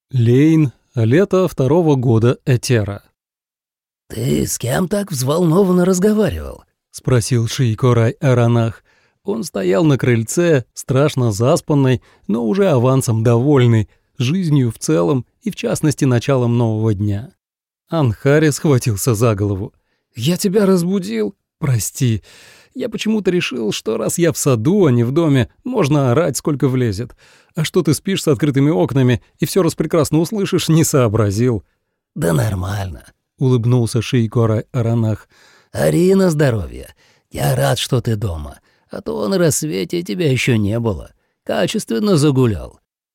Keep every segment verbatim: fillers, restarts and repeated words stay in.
Лейн, лето второго года Этера. «Ты с кем так взволнованно разговаривал?» — спросил Шейкорай Аранах. Он стоял на крыльце, страшно заспанный, но уже авансом довольный, жизнью в целом и, в частности, началом нового дня. Анхари схватился за голову. «Я тебя разбудил? Прости. Я почему-то решил, что раз я в саду, а не в доме, можно орать, сколько влезет. А что ты спишь с открытыми окнами и все распрекрасно услышишь, не сообразил». «Да нормально», — улыбнулся Шейкорай Аранах. «Ори на здоровье. Я рад, что ты дома, а то на рассвете тебя еще не было. Качественно загулял».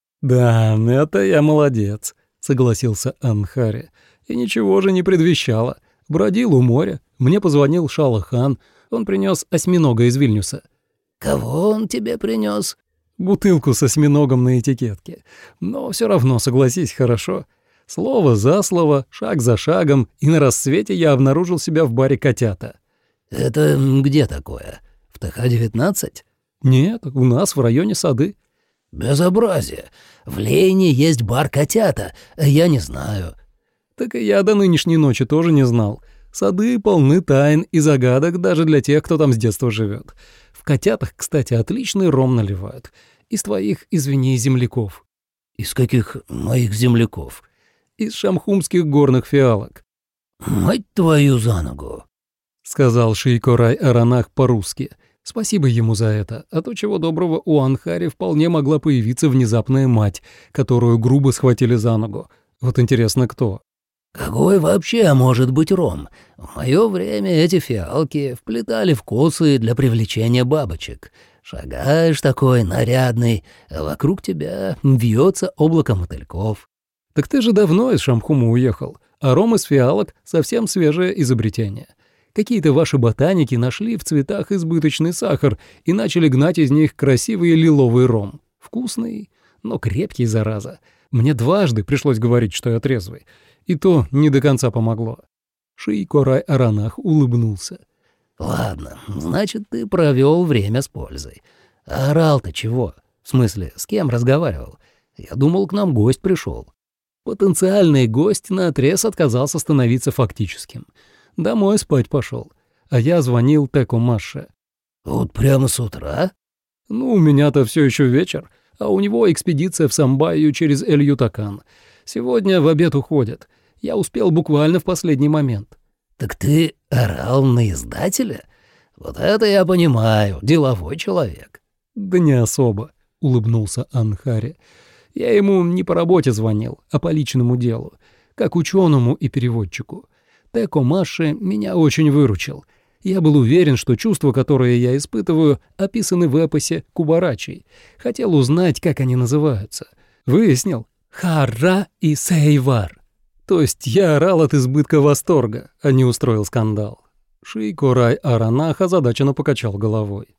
«Да, это я молодец», — согласился Анхари. «И ничего же не предвещало. Бродил у моря, мне позвонил Шалахан, он принес осьминога из Вильнюса». «Кого он тебе принес? «Бутылку с осьминогом на этикетке. Но все равно, согласись, хорошо. Слово за слово, шаг за шагом, и на рассвете я обнаружил себя в баре «Котята». «Это где такое? В Тэ Ха девятнадцать?» «Нет, у нас в районе Сады». «Безобразие. В Лейне есть бар «Котята», а я не знаю». «Так и я до нынешней ночи тоже не знал. Сады полны тайн и загадок даже для тех, кто там с детства живет. В «Котятах», кстати, отличный ром наливают. Из твоих, извини, земляков». «Из каких моих земляков?» «Из шамхумских горных фиалок», «Мать твою за ногу», — сказал Шейкорай Аранах по-русски. Спасибо ему за это, а то чего доброго у Анхари вполне могла появиться внезапная мать, которую грубо схватили за ногу. Вот интересно, кто? «Какой вообще может быть ром? В моё время эти фиалки вплетали в косы для привлечения бабочек. Шагаешь такой нарядный, а вокруг тебя вьется облако мотыльков». Так ты же давно из Шамхума уехал, а ром из фиалок — совсем свежее изобретение. Какие-то ваши ботаники нашли в цветах избыточный сахар и начали гнать из них красивый лиловый ром. Вкусный, но крепкий, зараза. Мне дважды пришлось говорить, что я трезвый. И то не до конца помогло». Шейкорай Аранах улыбнулся. «Ладно, значит, ты провёл время с пользой. А орал-то чего? В смысле, с кем разговаривал? Я думал, к нам гость пришёл». Потенциальный гость наотрез отказался становиться фактическим. Домой спать пошёл. А я звонил Теку Маше. «Вот прямо с утра?» «Ну, у меня-то всё ещё вечер, а у него экспедиция в Самбайю через Эль-Ютакан. Сегодня в обед уходят. Я успел буквально в последний момент». «Так ты орал на издателя? Вот это я понимаю, деловой человек». «Да не особо», — улыбнулся Анхари. «Я ему не по работе звонил, а по личному делу, как учёному и переводчику. Теко Маше меня очень выручил. Я был уверен, что чувства, которые я испытываю, описаны в эпосе Кубарачей. Хотел узнать, как они называются. Выяснил. Харра и Сейвар. То есть я орал от избытка восторга, а не устроил скандал». Шейкорай Аранах озадаченно покачал головой.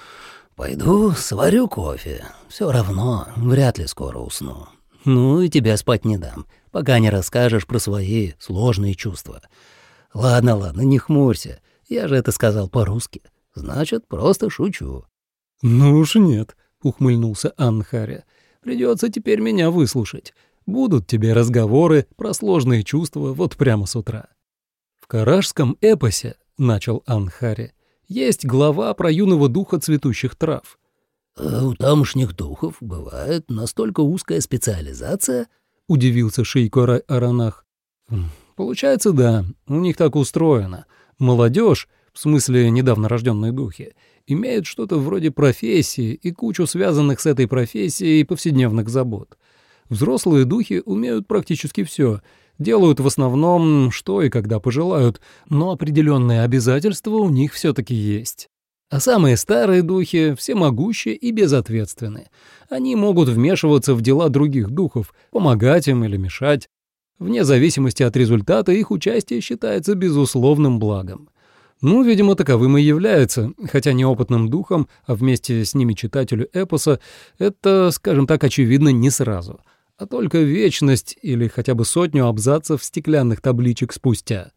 «Пойду сварю кофе. Все равно, вряд ли скоро усну. Ну и тебя спать не дам, пока не расскажешь про свои сложные чувства. Ладно, ладно, не хмурься. Я же это сказал по-русски. Значит, просто шучу». «Ну уж нет», — ухмыльнулся Анхари. «Придется теперь меня выслушать. Будут тебе разговоры про сложные чувства вот прямо с утра». «В карашском эпосе, — начал Анхари, — есть глава про юного духа цветущих трав». «А у тамошних духов бывает настолько узкая специализация?» — удивился Шейкорай Аранах. «Получается, да, у них так устроено. Молодежь, в смысле недавно рожденные духи, имеют что-то вроде профессии и кучу связанных с этой профессией повседневных забот. Взрослые духи умеют практически все, делают в основном что и когда пожелают, но определенные обязательства у них все-таки есть. А самые старые духи всемогущи и безответственны. Они могут вмешиваться в дела других духов, помогать им или мешать. Вне зависимости от результата их участие считается безусловным благом. Ну, видимо, таковым и является, хотя неопытным духом, а вместе с ними читателю эпоса, это, скажем так, очевидно не сразу, а только вечность или хотя бы сотню абзацев стеклянных табличек спустя.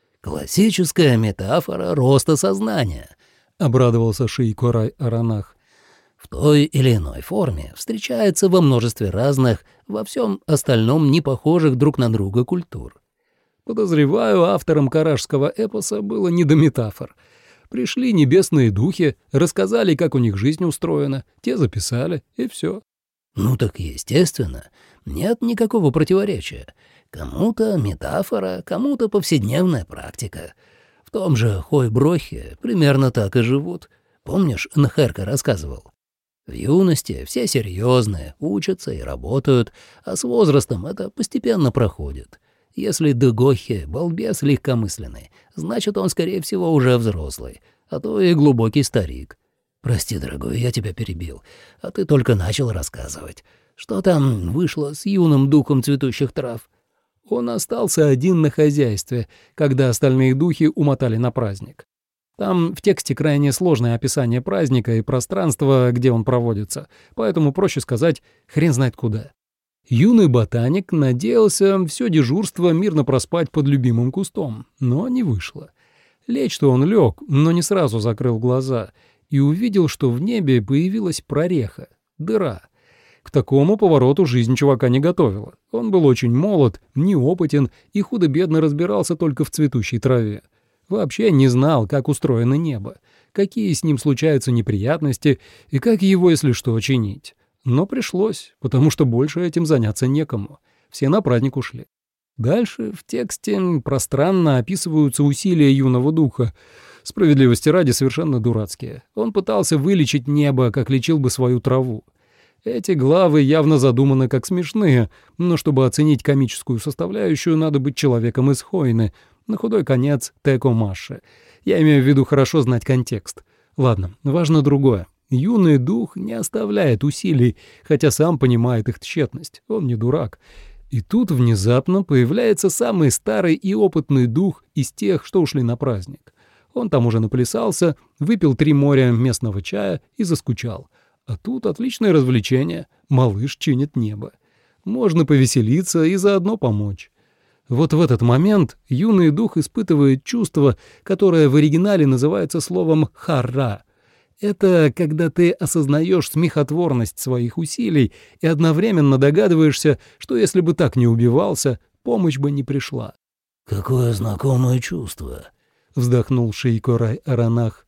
«Классическая метафора роста сознания», — обрадовался Шейкорай Аранах. в той или иной форме встречается во множестве разных, во всем остальном не похожих друг на друга культур. Подозреваю, авторам каражского эпоса было не до метафор. Пришли небесные духи, рассказали, как у них жизнь устроена, те записали, и все. Ну так естественно, нет никакого противоречия. Кому-то метафора, кому-то повседневная практика. В том же Хойброхе примерно так и живут. Помнишь, Нхерка рассказывал? В юности все серьезные, учатся и работают, а с возрастом это постепенно проходит. Если Дегохе балбес легкомысленный, значит, он, скорее всего, уже взрослый, а то и глубокий старик. Прости, дорогой, я тебя перебил, а ты только начал рассказывать. Что там вышло с юным духом цветущих трав? Он остался один на хозяйстве, когда остальные духи умотали на праздник. Там в тексте крайне сложное описание праздника и пространства, где он проводится, поэтому проще сказать «хрен знает куда». Юный ботаник надеялся все дежурство мирно проспать под любимым кустом, но не вышло. Лечь-то он лег, но не сразу закрыл глаза и увидел, что в небе появилась прореха, дыра. К такому повороту жизнь чувака не готовила. Он был очень молод, неопытен и худо-бедно разбирался только в цветущей траве. Вообще не знал, как устроено небо, какие с ним случаются неприятности и как его, если что, чинить. Но пришлось, потому что больше этим заняться некому. Все на праздник ушли. Дальше в тексте пространно описываются усилия юного духа. Справедливости ради совершенно дурацкие. Он пытался вылечить небо, как лечил бы свою траву. Эти главы явно задуманы как смешные, но чтобы оценить комическую составляющую, надо быть человеком из Хойны, на худой конец Теко Маши. Я имею в виду хорошо знать контекст. Ладно, важно другое. Юный дух не оставляет усилий, хотя сам понимает их тщетность. Он не дурак. И тут внезапно появляется самый старый и опытный дух из тех, что ушли на праздник. Он там уже наплясался, выпил три моря местного чая и заскучал. А тут отличное развлечение. Малыш чинит небо. Можно повеселиться и заодно помочь. Вот в этот момент юный дух испытывает чувство, которое в оригинале называется словом «харра». Это когда ты осознаешь смехотворность своих усилий и одновременно догадываешься, что если бы так не убивался, помощь бы не пришла. «Какое знакомое чувство», — вздохнул Шейкорай Аранах.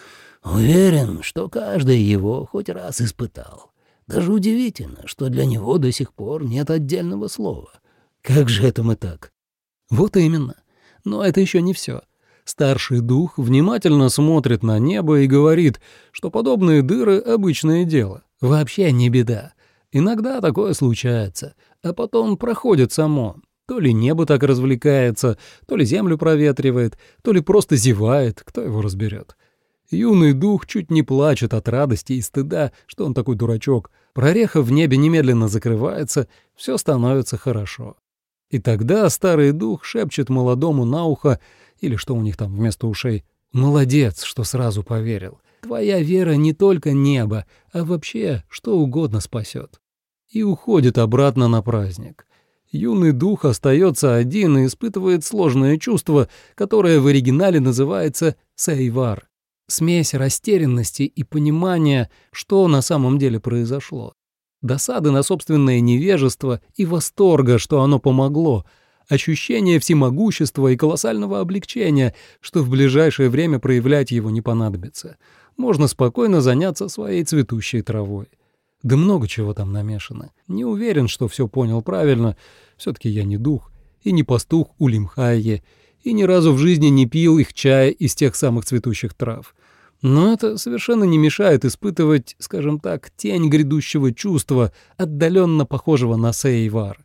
«Уверен, что каждый его хоть раз испытал. Даже удивительно, что для него до сих пор нет отдельного слова. Как же это мы так?» Вот именно. Но это еще не все. Старший дух внимательно смотрит на небо и говорит, что подобные дыры — обычное дело. Вообще не беда. Иногда такое случается, а потом проходит само. То ли небо так развлекается, то ли землю проветривает, то ли просто зевает, кто его разберет. Юный дух чуть не плачет от радости и стыда, что он такой дурачок. Прореха в небе немедленно закрывается, все становится хорошо. И тогда старый дух шепчет молодому на ухо, или что у них там вместо ушей: «Молодец, что сразу поверил. Твоя вера не только небо, а вообще что угодно спасет». И уходит обратно на праздник. Юный дух остается один и испытывает сложное чувство, которое в оригинале называется «сейвар». Смесь растерянности и понимания, что на самом деле произошло. Досады на собственное невежество и восторга, что оно помогло, ощущение всемогущества и колоссального облегчения, что в ближайшее время проявлять его не понадобится. Можно спокойно заняться своей цветущей травой. Да много чего там намешано. Не уверен, что все понял правильно. Все-таки я не дух и не пастух Улимхайе, и ни разу в жизни не пил их чая из тех самых цветущих трав. Но это совершенно не мешает испытывать, скажем так, тень грядущего чувства, отдаленно похожего на сейвар.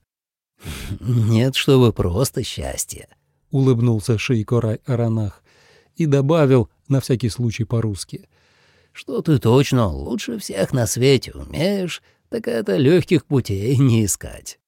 «Нет, чтобы просто счастье», — улыбнулся Шейкорай Аранах и добавил, на всякий случай по-русски: «что ты точно лучше всех на свете умеешь, так это легких путей не искать».